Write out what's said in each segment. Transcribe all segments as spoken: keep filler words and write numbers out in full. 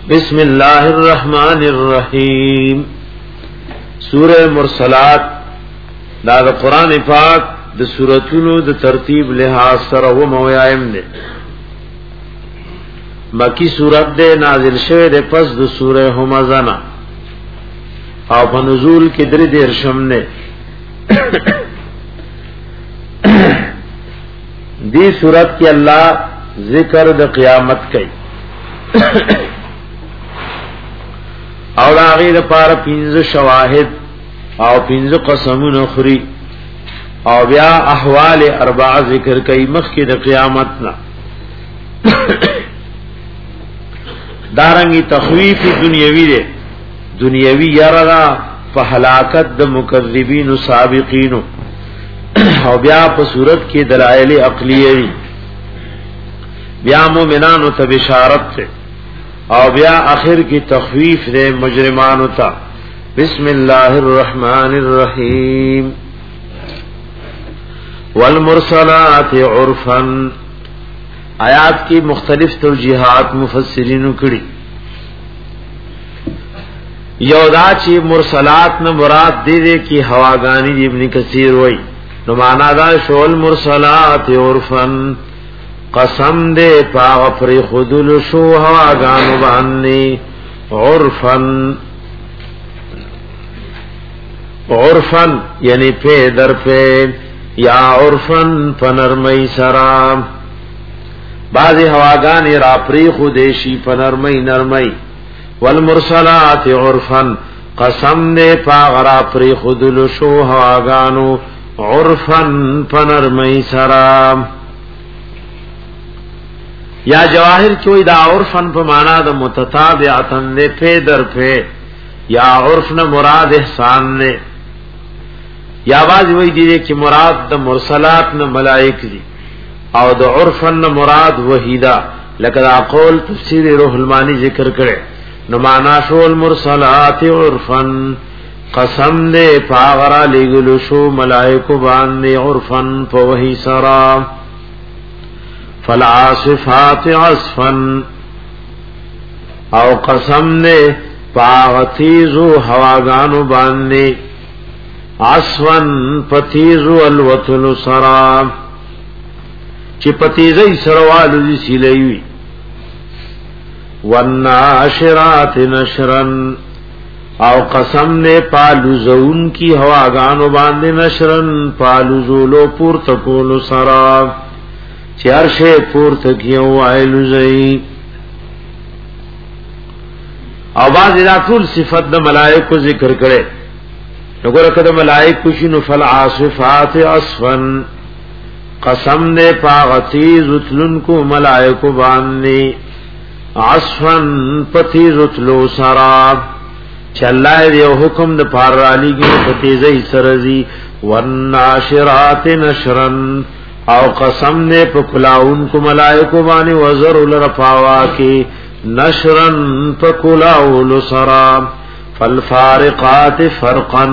بسم الله الرحمن الرحیم. سورہ مرسلات دا د قران پاک د سوراتونو د ترتیب لحاظ سره و مویایم ده. مکی سورت ده نازل شوه ده پس د سورہ همزه نه او په نزول کې درې درشم نه. دی سورت کې الله ذکر د قیامت کوي او دا غیر پار پینز شواهد او پینز قسمون اخری او بیا احوال اربع ذکر کئی مخی دا قیامتنا. دارنگی تخویف دنیاوی دے دنیاوی یرغا فحلاکت دا مکذبین و سابقین او بیا پا صورت کی دلائل اقلیوی بیا مومنانو تا بشارت تے او بیا آخر کی تخویف دے مجرمانو تا. بسم اللہ الرحمن الرحیم. والمرسلات عرفا آیات کی مختلف توجیحات مفسرینو کړي. یودا چی مرسلات نہ مراد دے دے کی ہواگانی ابن کثیر وئی نو معنا دا شول مرسلات عرفا قسم دے پاغ پر خودل شو ہواگانو باننی عرفن عرفن یعنی پہ در پہ یا عرفن پنرمئی سرام. بعضی ہواگانی را پری خودشی پنرمئی نرمئی. والمرسلات عرفن قسم دے پاغ را پری خودل شو ہواگانو عرفن پنرمئی سرام. یا جواہر چوئی دا عرفن پا مانا دا متتابعتن دے پہ در پہ یا عرفن مراد احسان نے یا باز وہی دیدے کہ مراد دا مرسلات نا ملائک دی او دا عرفن نا مراد وحیدہ لکہ دا قول تفسیر روح المانی ذکر کرے نمانا شو المرسلات عرفن قسم دے پاغرا لگلو شو ملائکو باندے عرفن پا وحی سرام. فالعاصفات عصفا او قسم نے پاغتیزو ہواگانو باندے عصفا پتیزو الوطل سرام چی پتیزی سروالو دی سیلیوی. والناشرات نشرن او قسم نے پالو زون کی ہواگانو باندے نشرن پالو زولو پور تکولو سرام چی عرشے پور تکیو آئلو زئی. او باز ادا طول صفت دا ملائک کو ذکر کرے نگو رکد ملائک کشنو فالعاصفات عصفا قسم دے پاغتیز اتلن کو ملائک کو باندے عصفا پتیز اتلو سراب چلائے دیو حکم دا پار رالی گی پتیزی سرزی. والناشرات نشرن او قسم نے پکلاؤن کو ملائکو بانی وزر لرفاوا کی نشرن پکلاؤ لسرام. فالفارقات فرقا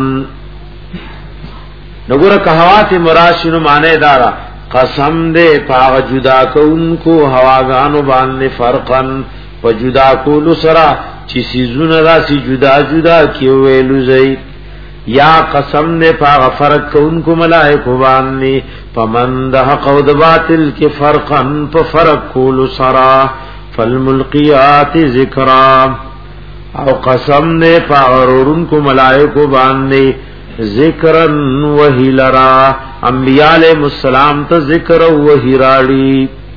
نگور کہوات مراشن مانے دارا قسم دے پاغ جدا کون کو ہواگانو باندے فرقا و جدا کو لسرا چی سیزون را سی جدا جدا کیو ویلو زئی. یا قسم نے پاغ فرق کون کو ملائکو باندے فمن دہ قود باطل کے فرقا پا فرق کولو سرا. فالملقیات ذکرا او قسم نے پاغرورن کو ملائکو باندے ذکرن وحی لرا انبیاء علیہ السلام تا ذکر وحی راڑی.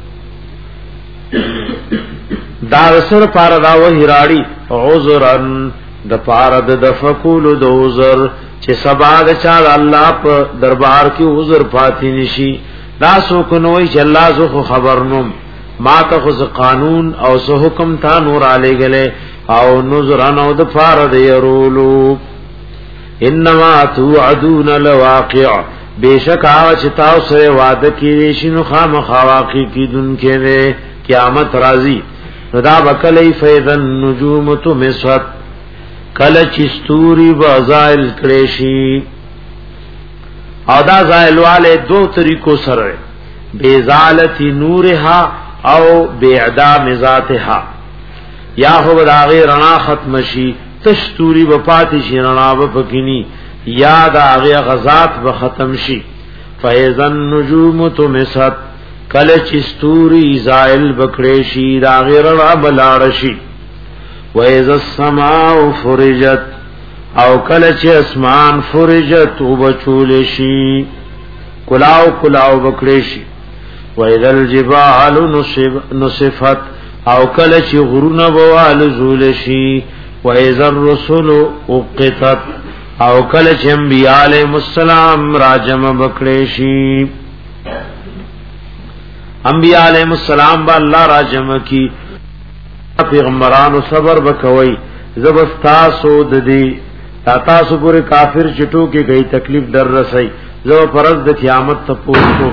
دارسر پاردا وحی راڑی عذرن دا پارد دفکول دا عذر چه سبا دا چال اللہ پا دربار کی عذر پاتی نشی. دا سوکنوئی چه اللہ زخو خبرنم ما تا خز قانون او سو حکم تا نور آلے گلے او نظرن او دا پارد یرولو. انما توعدون لواقع بے شک آوچ تاو سر وعدہ کی ریشن خام خواقی کی دن کے دے قیامت رازی. ندا بکلی فیدن نجوم تو مسوت کل چستوری بازائل کریشی. او دا زائل والے دو طریقوں سر بیزالت نورها او بیعدام ذاتها. یا هو داغه رڼا ختم شي تشتوري وپاتې شي رڼا وپکینی یا داغه غزات به ختم شي فاذا النجوم تمست کله چې ستوري زائل بکړې شي داغه رڼا بلاړ شي واذا السماء فرجت او کله چې اسمان فرجت وبچول شي کلاو کلاو بکړې شي واذا الجبال نصفت او کله چې غرونه بوال زول شي واذا الرسل اقتت او کله چې انبیاء علیهم السلام راجم بکړې شي انبیاء علیهم السلام با الله راجم کی پیغمبرانو صبر وکوي زبستا سود دی تاسو پورې کافر چټو کې گئی تکلیف در رسي زو فرض د قیامت ته پوښتو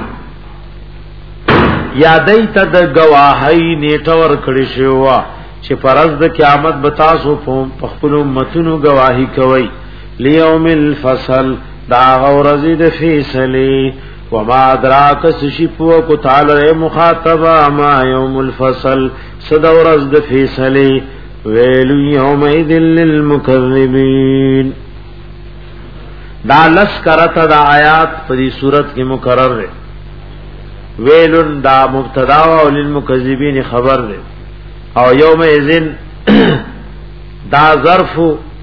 یادای ته د گواهی نیټور کړی شو چې فرض د قیامت بتاسو په خپل امتونو گواهی کوي لیوم الفصل دا غورزی د فیصله وما ادراک سشپو کو تعالی مخاطبہ ما یوم الفصل صدورز د فیصله ویل یومئذ للمکذبین دا لس کرتا دا آیات پدی صورت کی مقرر ہے ویلن دا مبتدا و للمکذبین خبر ہے او یومئذ دا ظرف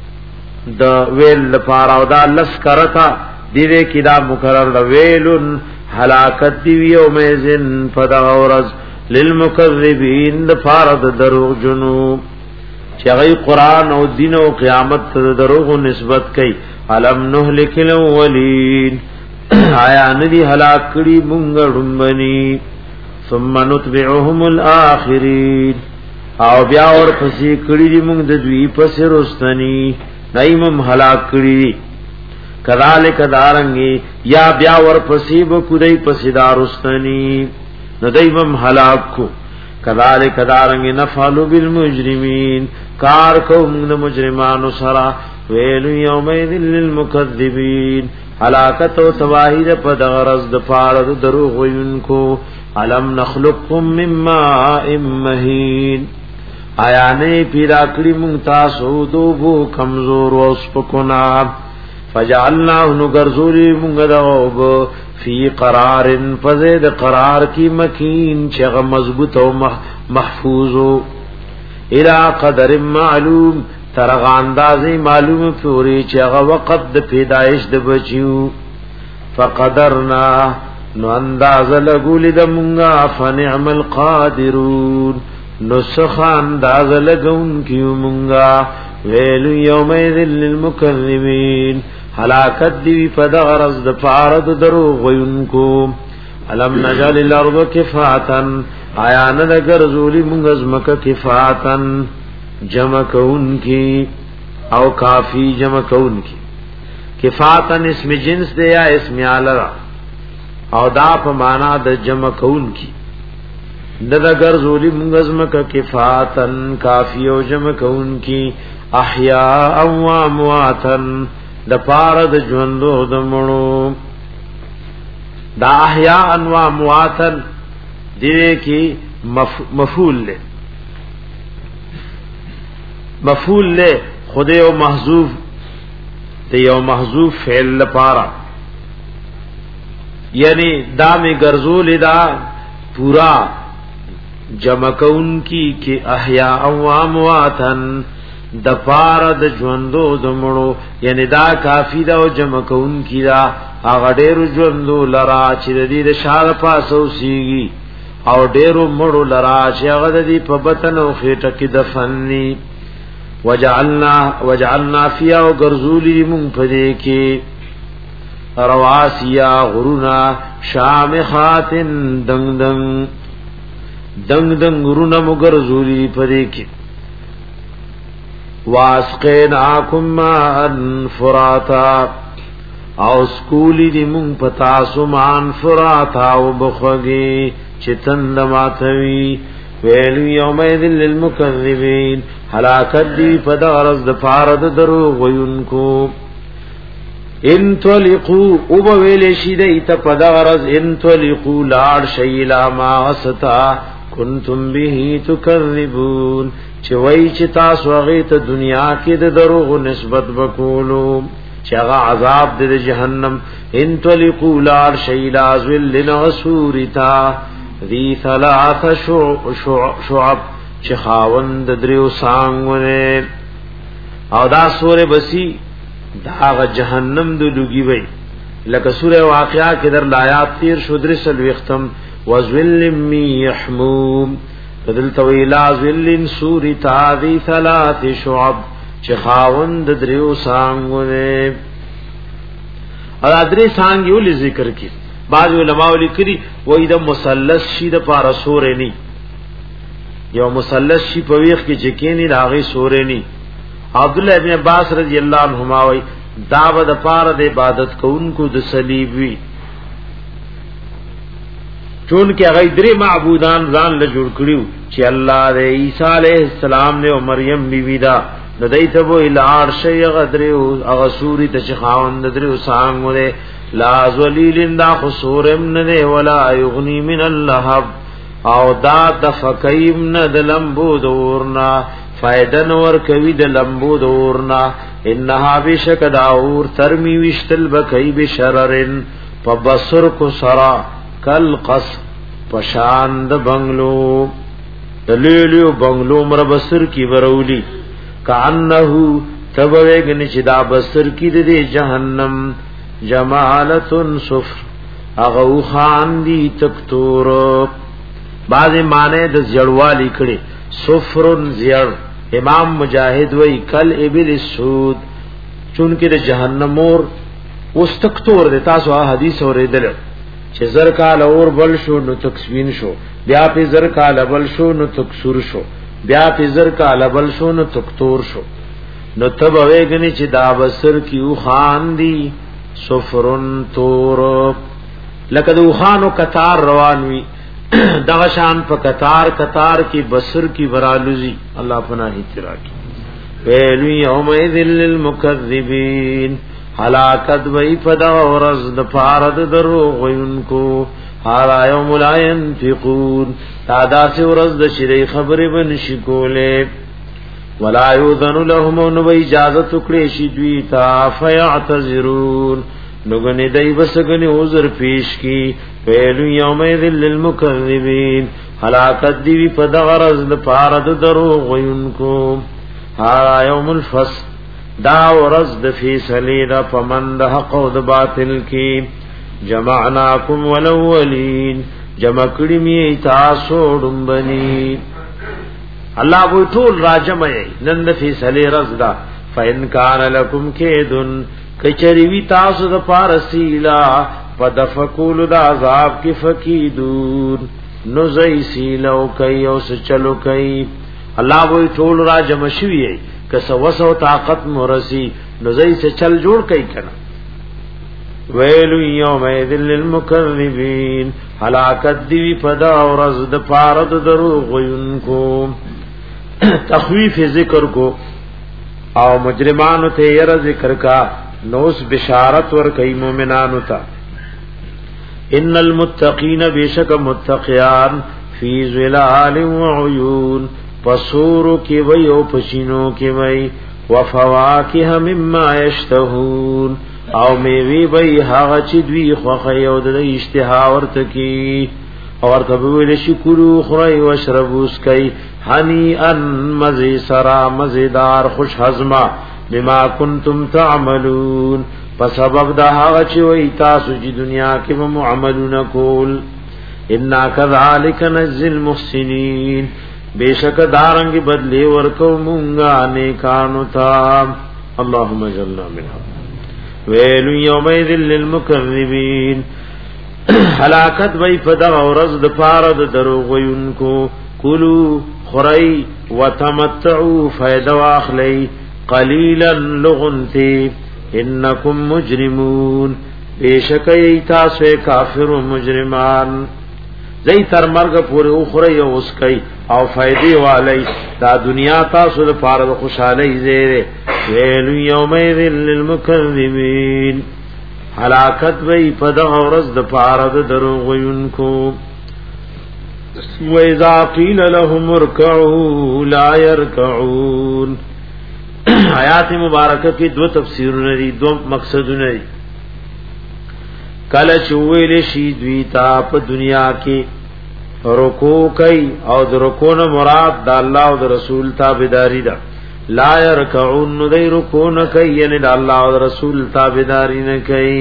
دا ویل لپارا او دا لس کرتا دیوے کی دا مقرر دا ویلن حلاکت دیوی یومئذ پدا غورز للمکذبین دا پارد دروغ جنوب چغی قرآن او دین او قیامت دروغ نسبت کئی علم نهلک الاولین آیا ندی ہلاک کړي مونږ ډمبني ثم نتبعهم الاخرین او بیا اور پسې کړي مونږ د دوی پسې رستنی دایمم هلاک کړي کذالک دارنګي یا بیا اور پسې به کړي پسې دارستنی ندایمم هلاک کو کذالک دارنګي نفعل بالمجرمین کار کوم د مجرمانو سره ویل یومئذ للمکذبین ہلاکت و تباہی د پد غرض د پاره دروغ وینکو علم نخلقکم من ماء مهین آیا نه پیدا کړی مونږ تاسو دوبو کمزور او سپکونا فجعلناه نغرزولی مونږ دغه فی قرار فزید قرار کی مکین چې مضبوط او محفوظ الى قدر معلوم ترغ اندازی معلوم پوری چې هغه وخت د پیدایش د بچیو فقدرنا نو انداز لګول د مونږه فنعم القادرون نو سخ انداز لګون کیو مونږه ویل یومئذ للمکذبین هلاکت دی په دغرض د فارد دروغ وینکو علم نجعل الارض کفاتا آیا نه ګرځولی مونږ زمکه کفاتن جمع کون کی او کافی جمع کون کی کفاتن اسم جنس دے یا اسم آلرا او دا پا مانا دا جمع کون کی دا دا گرزولی منگزم کا کفاتن کافی او جمع کون کی احیاء او امواتن دا پارد جوندو دمڑو دا احیاء و امواتن دیوے کی مف مفعول لے مفعول لے خود یو محذوف تے یو محذوف فعل لپارا یعنی دا میں گرزول دا پورا جمع کون کی کہ احیاء و امواتن د پارا د ژوندو دمړو یعنی دا کافی دا او جمع کون کی دا هغه ډېر ژوندو لرا چې د دې شال پاسو سیږي او ډېرو مړو لرا چې هغه د دې په بطن او خېټه کې دفنني وجعلنا وجعلنا فيها غرزولي من پدې کې رواسیا غرونا شامخات دنگ دنگ دنگ دنگ غرونا مغرزولي پدې کې واسقیناکم ماء فراتا او سکولی دی مونږ پتا سمان فراتا او بخوږي چې تند ماتوي ویل یومئذ للمکذبین هلاکت دی په دغرض د فارد دروغ وینکو ان تلقوا او ویل شي دی ته په دغرض ان تلقوا لاړ شیلا ما استا کنتم به تکذبون چې وای چې تاسو هغه ته دنیا کې د دروغ نسبت وکولو چې هغه عذاب د جهنم ان تلقوا لا شیلا ذل نسورتا ذی ثلاث شعب چې خاوند دریو سانګونه او دا سوره بسی دا جهنم د لوګي وای لکه سوره واقعہ کې در آیات تیر شو درسل وختم وذل می يحموم بدل طویلا ذل سورتا ذی ثلاث شعب چې خاوند دریو سانګونه او درې سانګ یو ذکر کی بعض علماء لیکلي وای د مثلث شي د پارا سورې ني یو مثلث شي په ویخ کې چې کینی راغي سورې ني عبد الله ابن عباس رضی الله عنهما وای دا د پارا د عبادت کوونکو د صلیب وی چون کې هغه درې معبودان ځان له جوړ کړیو چې الله د عیسی علیه السلام نه او مریم بیبی دا د دایته وو الار شی غدریو هغه سوري ته خاوند درو سانګوله لا ذلیل دا خسورم نه ولا یغنی من اللهب او دا د فکیم نه د لمبو دورنا فائدن ور کوي د لمبو دورنا انها بشک داور ترمی وشتل بکای بشررن فبصر کو سرا کل قص پشاند بنگلو دلیلیو بنگلو مر بصر کی ورولی کانه تبویگن چدا بصر کی دے جہنم جمالتن صفر اغو خان دی تکتور بعض معنی د زیړوالی کړي صفرن زیړ امام مجاهد وی کل ابل السود چونکه د جهنم اور اوس تکتور د تاسو حدیث اوریدل چې زر کال اور بل شو نو تکسوین شو بیا په زر کال بل شو نو تکسور شو بیا په زر کال بل شو نو تکتور شو نو تب وېګنی چې دا بصر کیو خان دی صفرن تور لکه د خانو قطار روان وی دغه شان په قطار قطار کې بصر کی ورالوزی الله پناهی ترا کی ویل یوم ذل للمکذبین ہلاکت وی پدا ورز د فارد دروغ وینکو حالا یوم لا ينفقون تادا سے ورز د شری خبر بن شکولے ولا یوذن لهم نو اجازت کړي شي دوی تا فیعتذرون نوګنی دای بسګنی عذر پیش کی ویل یوم ذل للمکذبین ہلاکت دی پدا ورز د فارد دروغ وینکو حالا یوم الفصل دا ورز د فیصله دا پمند حق او د باطل کی جمعناکم ولولین جمع کړي می تاسو ډمبني الله وو ټول راجمه نن د فیصله رز دا فین کان لکم کیدن کچری وی تاسو د پارسیلا پدفقول د عذاب کی فقیدون نو زئی سیلو کای او س چلو کای الله وو ټول راجمه شوی کس وسو طاقت مرسی نو زئی سے چل جوړ کای کنا ویل یوم ذل للمکذبین ہلاکت دی پدا ورز د پارد دروغ وینکو تخویف ذکر کو او مجرمان ته ير ذکر کا نوس بشارت ور کئی مومنان تا ان المتقین بیشک متقیان فی ظلال و عیون پسورو کی وی او پشینو کی وی وفواکه مما یشتهون او میوی وی هغه چې دوی خوخه یو د اشتها ورته کی اور کبویل شکرو خورای و شربوس کئی حنی ان مزی سرا مزیدار خوش حزما بما کنتم تعملون پس سبب دا هغه چې وی تاسو چې دنیا کې مو عملونه کول انا کذالک نجزی المحسنین بیشک دارنګ بدلی ورکو مونږه نیکانو تا اللهم اجعلنا منهم ویل یومئذ للمکذبین ہلاکت وی پدا ورز د پارد دروغ وینکو کلو خری وتمتعوا فیدا واخلی قلیلا لغنتی انکم مجرمون بیشک ایتاسو کافر و مجرمان زئی تر مرگ پوری اخری اوس کئی او فیدی والی دا دنیا تاسو د پارد خوشحالی زیره ویل یومئذ للمکذبین ہلاکت وی پدا ورز د پارد دروغ وینکو وَإِذَا قِيلَ لَهُمُ ارْكَعُوا لَا يَرْكَعُونَ. آیات مبارکه کې دو تفسیرونه دي، دو مقصدونه دي. کله چې ویل شي دوی ته په دنیا کې رکوع کوي او د رکوع نه مراد د الله او د رسول تابعداري ده. لا يركعون، نو دی رکوع نه کوي، یعنی د الله او د رسول تابعداري نه کوي.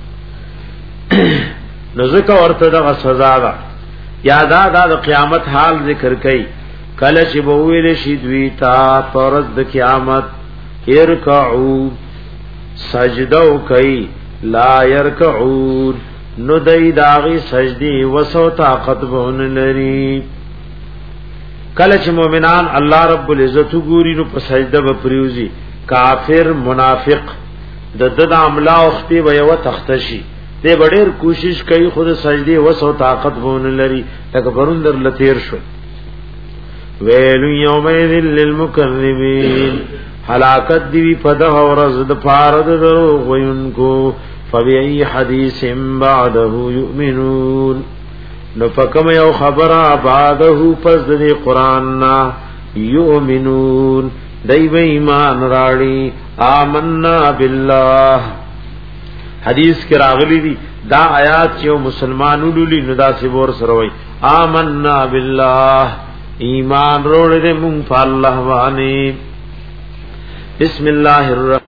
نو ځکه ورته د سزا ده. یادا د قیامت حال ذکر کوي. کله چې به ویل شي دوی ته پرز د قیامت ارکعوا سجده کوي، لا يركعون، نو دای داغي سجدي وسو طاقت بون لري. کله چې مؤمنان الله رب العزت ګوري نو په سجده به پریوزي. کافر منافق د د عمله وختي و یو تختشي، دې ډېر کوشش کوي خود سجدي وسو طاقت بون لري. تکبرون در لتیر شو. ویل یومئذ للمکذبین، ہلاکت دی پدہ ورز د پارد دروغ وینکو. فبئی حدیث بعده یؤمنون، نو فکم یو خبر بعده پس دی قرآن نا یؤمنون، دی بی ایمان راڑی. آمنا باللہ، حدیث کی راغلی دی دا آیات چیو مسلمانو لولی ندا سی بور سروئی. آمنا باللہ، ایمان روڑ دے مونگ پا اللہ وانی. بسم اللہ الرحمن